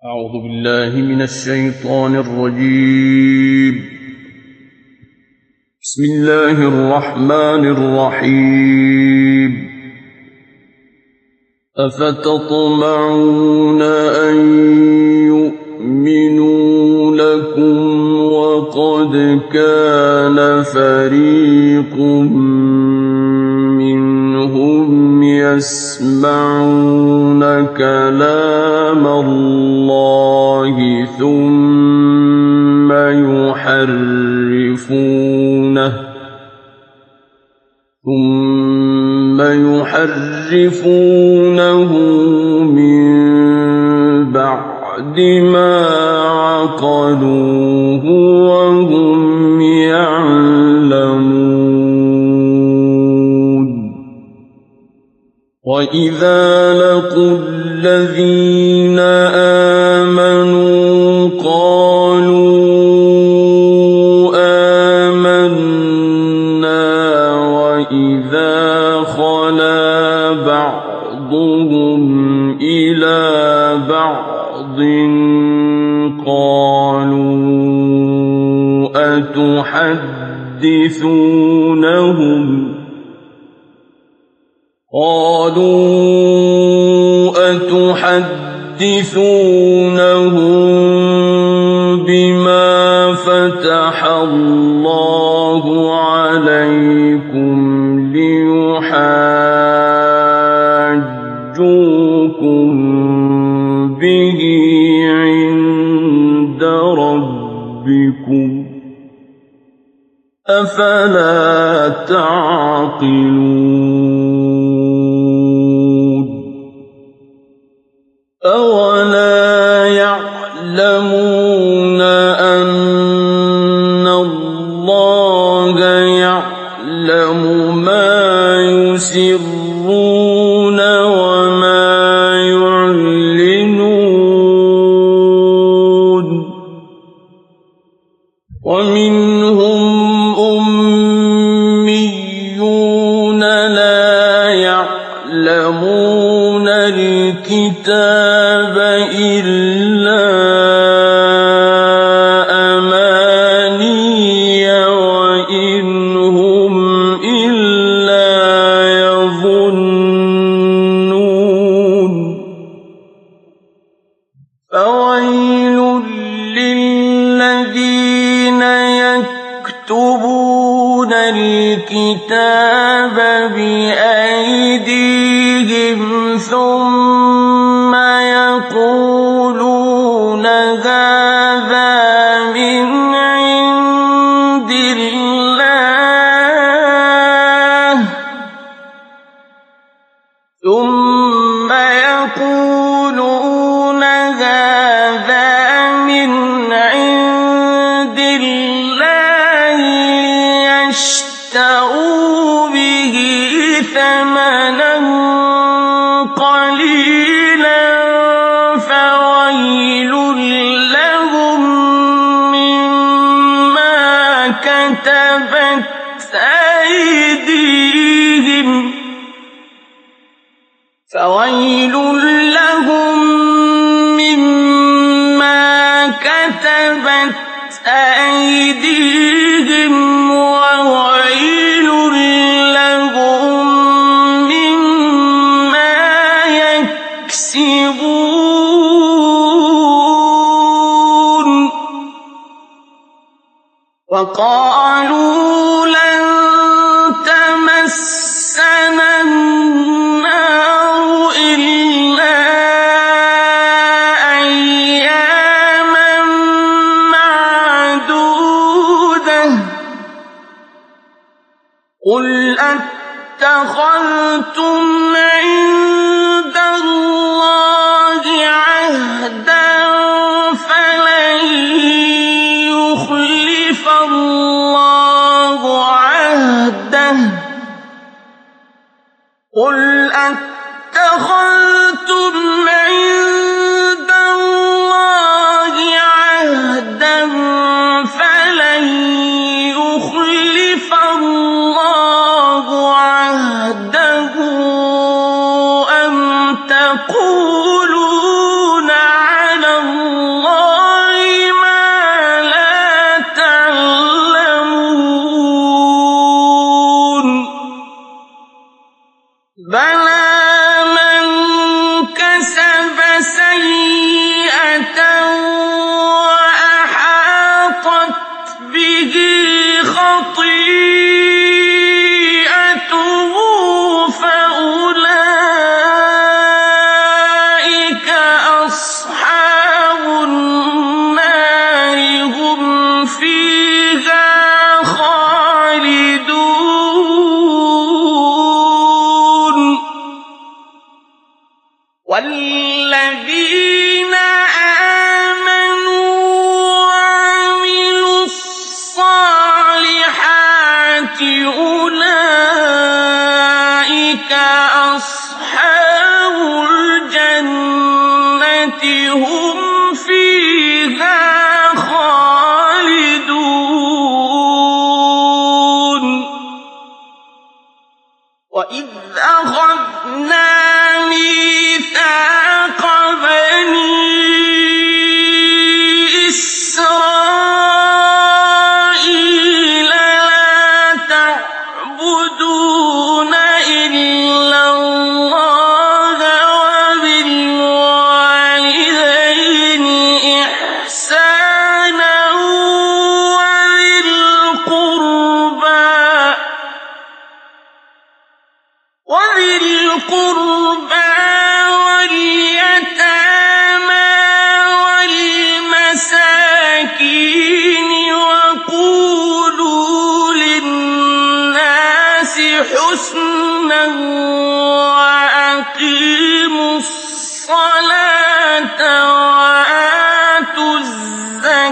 أعوذ بالله من الشيطان الرجيم. بسم الله الرحمن الرحيم. أفتطمعون أن يؤمنوا لكم وقد كان فريق منهم يسمعون كلام الله ثم يحرفونه من بعد ما عقلوه وهم يعلمون. وإذا لقوا الذين آمنوا قالوا آمنا، وإذا خلا بعضهم إلى بعض قالوا أتحدثونهم بما فتح الله عليكم ليحاجوكم به عند ربكم أفلا تعقلون. أولا يعلمون أن الله يعلم ما يسرون وما يعلنون. ومنهم أميون لا يعلمون الكتاب إلا أماني وإن هم إلا يظنون. فويل للذين يكتبون الكتاب بأيديهم ثم يقولون هذا من عند الله ليشتروا به ثمنا قليلا فويل لهم مما كتبت أيديهم وويل لهم مما يكسبون. وقالوا لن تمسنا النار إلا أياما معدودة قل أتخذتم عند الله عهدا فلن يخلف الله عهده قل أتخذتم عند الله عهدا فلن يخلف الله عهده أم تقولون على الله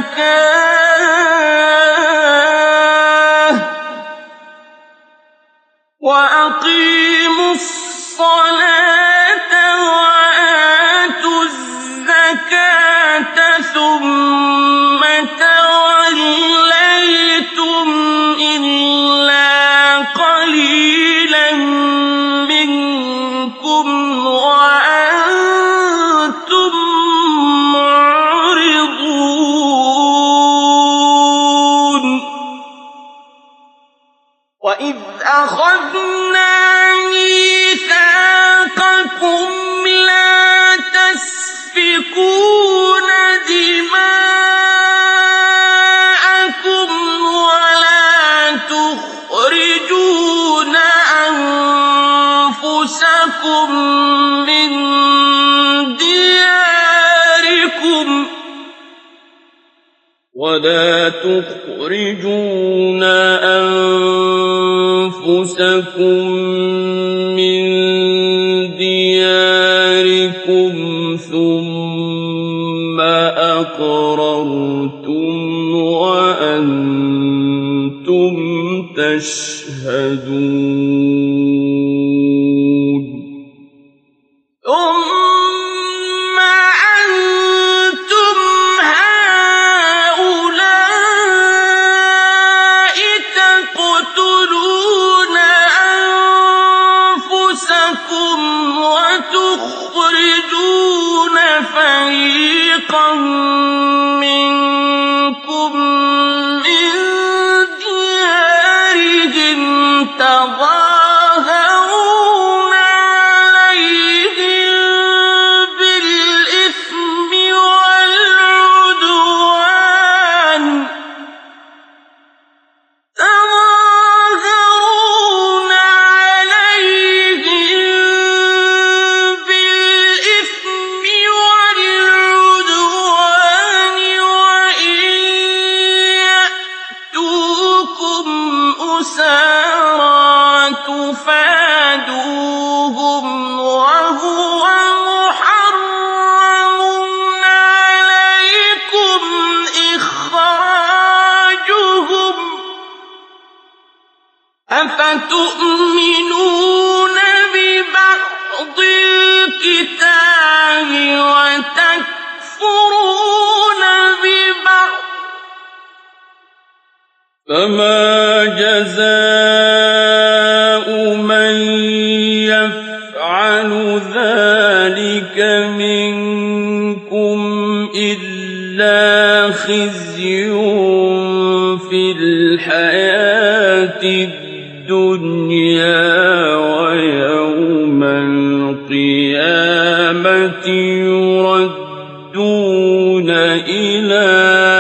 الزَّكَاةَ وَأَقِيمُوا الصَّلَاةَ وَآتُوا الزَّكَاةَ ثُمَّ تَوَلَّيْتُمْ إِلَّا قَلِيلًا مِّنكُمْ وَأَنتُم مُّعْرِضُونَ وَإِذْ أَخَذْنَا مِيثَاقَكُمْ لَا تَسْفِكُونَ دِمَاءَكُمْ وَلَا تُخْرِجُونَ أَنفُسَكُم مِّن دِيَارِكُمْ ثُمَّ أَقْرَرْتُمْ وَأَنتُمْ تَشْهَدُونَ ثُمَّ أَنتُمْ هَٰؤُلَاءِ تَقْتُلُونَ أَنفُسَكُمْ وَتُخْرِجُونَ فَرِيقًا مِّنكُم مِّن دِيَارِهِمْ تَظَاهَرُونَ عَلَيْهِم بِالْإِثْمِ وَالْعُدْوَانِ وَإِن يَأْتُوكُمْ أُسَارَىٰ تُفَادُوهُمْ وَهُوَ مُحَرَّمٌ عَلَيْكُمْ إِخْرَاجُهُمْ ۚ أَفَتُؤْمِنُونَ بِبَعْضِ الْكِتَابِ وَتَكْفُرُونَ بِبَعْضٍ ۚ فَمَا جَزَاءُ مَن يَفْعَلُ ذَٰلِكَ مِنكُمْ إِلَّا خِزْيٌ فِي الْحَيَاةِ الدُّنْيَا ۖ وَيَوْمَ الْقِيَامَةِ يُرَدُّونَ إِلَىٰ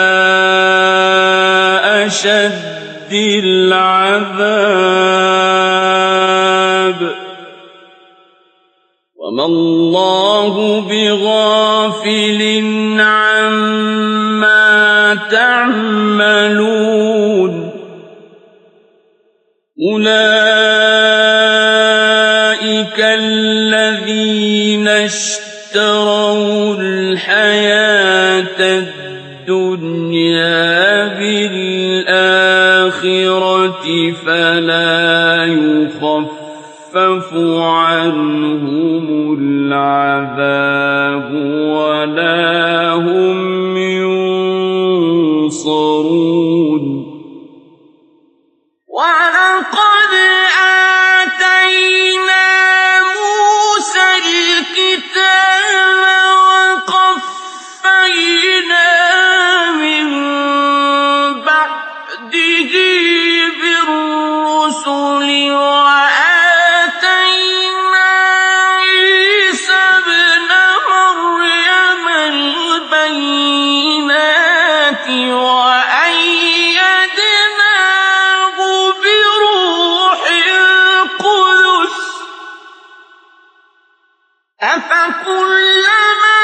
أَشَدِّ الْعَذَابِ ۗ وَمَا اللَّهُ بِغَافِلٍ عَمَّا تَعْمَلُونَ أُولَٰئِكَ الَّذِينَ اشْتَرَوُا الْحَيَاةَ الدُّنْيَا بِالْآخِرَةِ فَلَا يُخَفَّفُ عَنْهُمُ الْعَذَابُ وَلَا هُمْ يُنصَرُونَ وَلَقَدْ آتَيْنَا مُوسَى الْكِتَابَ وَقَفَّيْنَا مِن بَعْدِهِ بِالرُّسُلِ وَآتَيْنَا عِيسَى ابْنَ مَرْيَمَ الْبَيِّنَاتِ وَأَيَّدْنَاهُ بِرُوحِ الْقُدُسِ ۗ أَفَكُلَّمَا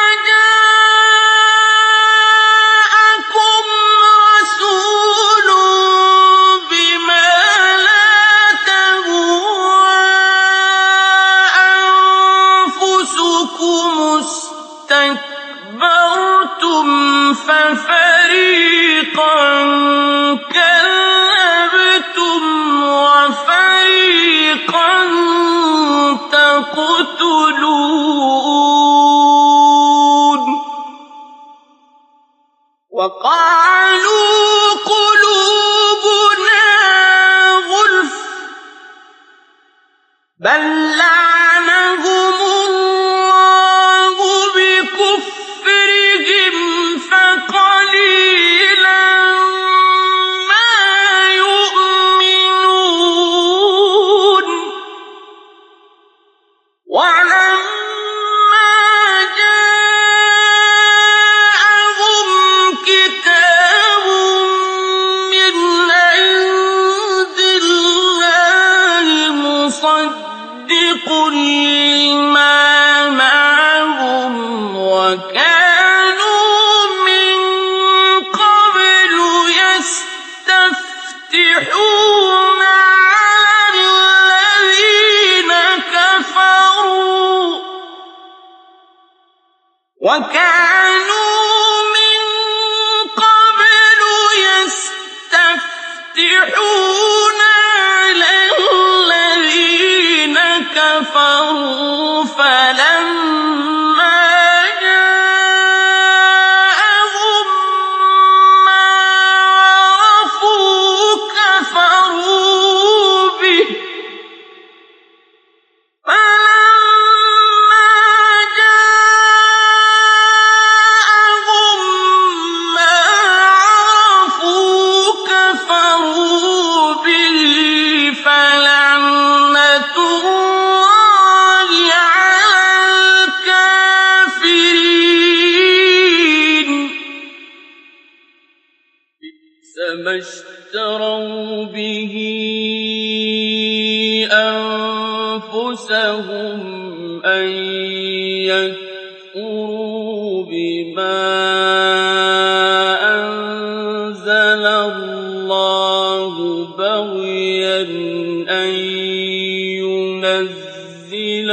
جَاءَكُمْ رَسُولٌ بِمَا لَا تَهْوَىٰ أَنفُسُكُمُ اسْتَكْبَرْتُمْ ففريقا كذبتم وفريقا تقتلون وقالوا قلوبنا غلف بل لعنهم الله بكفرهم فقليلا ما يؤمنون ولما جاءهم كتاب من عند الله مصدق لما معهم وكانوا من قبل يستفتحون على الذين كفروا فلما جاءهم ما عرفوا كفروا به فلعنة الله على الكافرين بئس ما اشتروا به أنفسهم أن يكفروا بما أنزل الله بغيا أن ينزل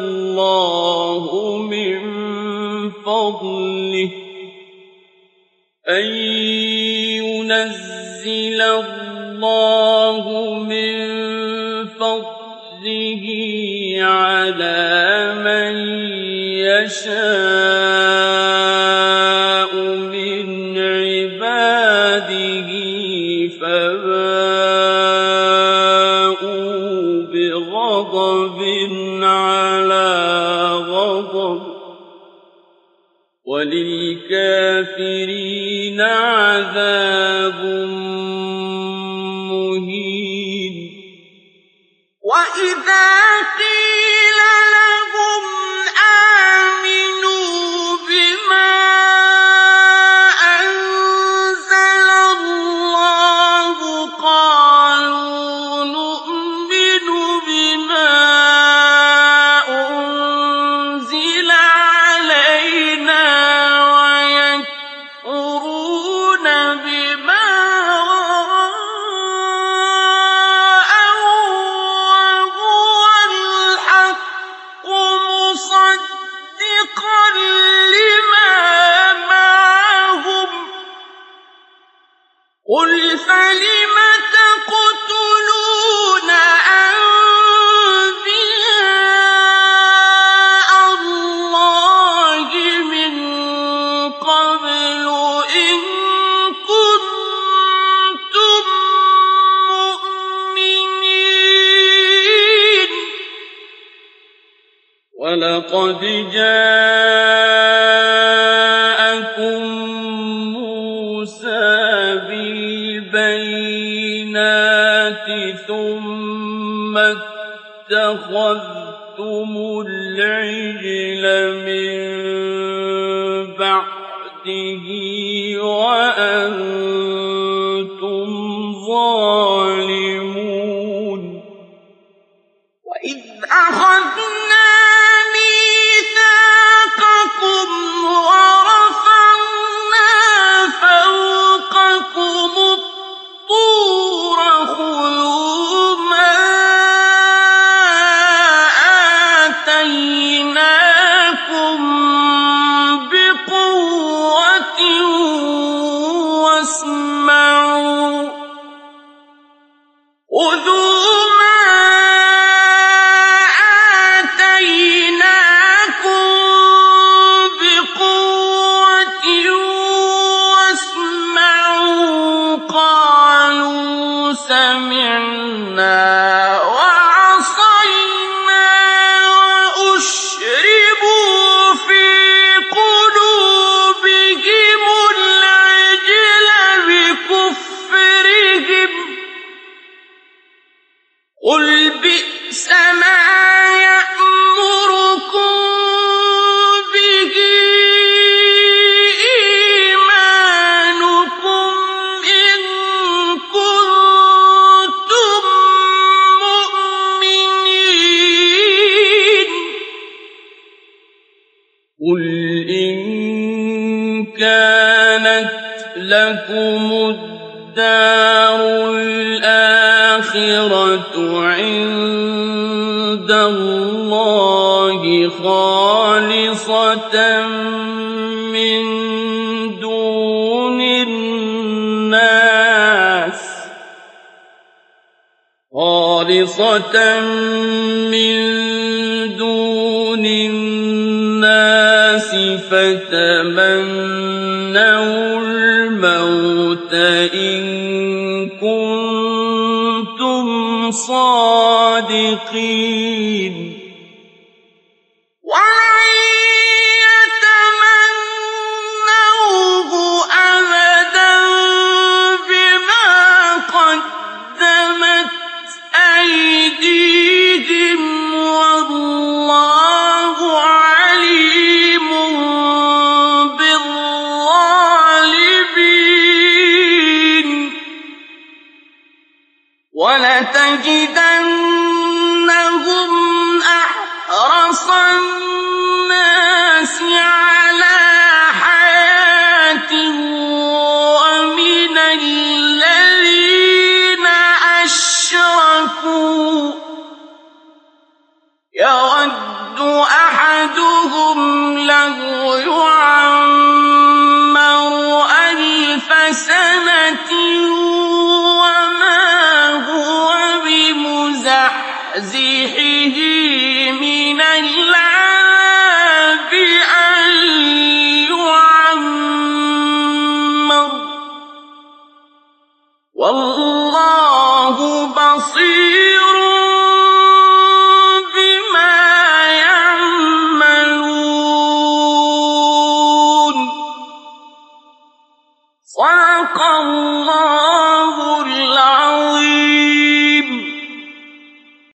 الله من فضله على من يشاء من عباده فباءوا بغضب على غضب وللكافرين عذاب مهين وإذا قيل لهم آمنوا بما أنزل الله قالوا نؤمن بما أنزل علينا ويكفرون بما وراءه وهو الحق مصدقا لما معهم قل فلم تقتلون أنبياء الله من قبل إن كنتم مؤمنين ولقد جاءكم موسى بالبينات ثم اتخذتم العجل من بعده وأنتم ظالمون وإذ أخذنا ميثاقكم ورفعنا فوقكم الطور خذوا ما آتيناكم بقوة كانت لكم الدار الآخرة عند الله خالصة من دون الناس فتمنوا الموت إن كنتم صادقين ولن يتمنوه أبدا بما قدمت أيديهم والله عليم بالظالمين ولتجدنهم أحرص الناس على حياة ومن الذين أشركوا يود أحدهم لو يعمر 1000 سنة وما هو بمزحزحه من العذاب أن يعمر والله بصير بما يعملون صدق الله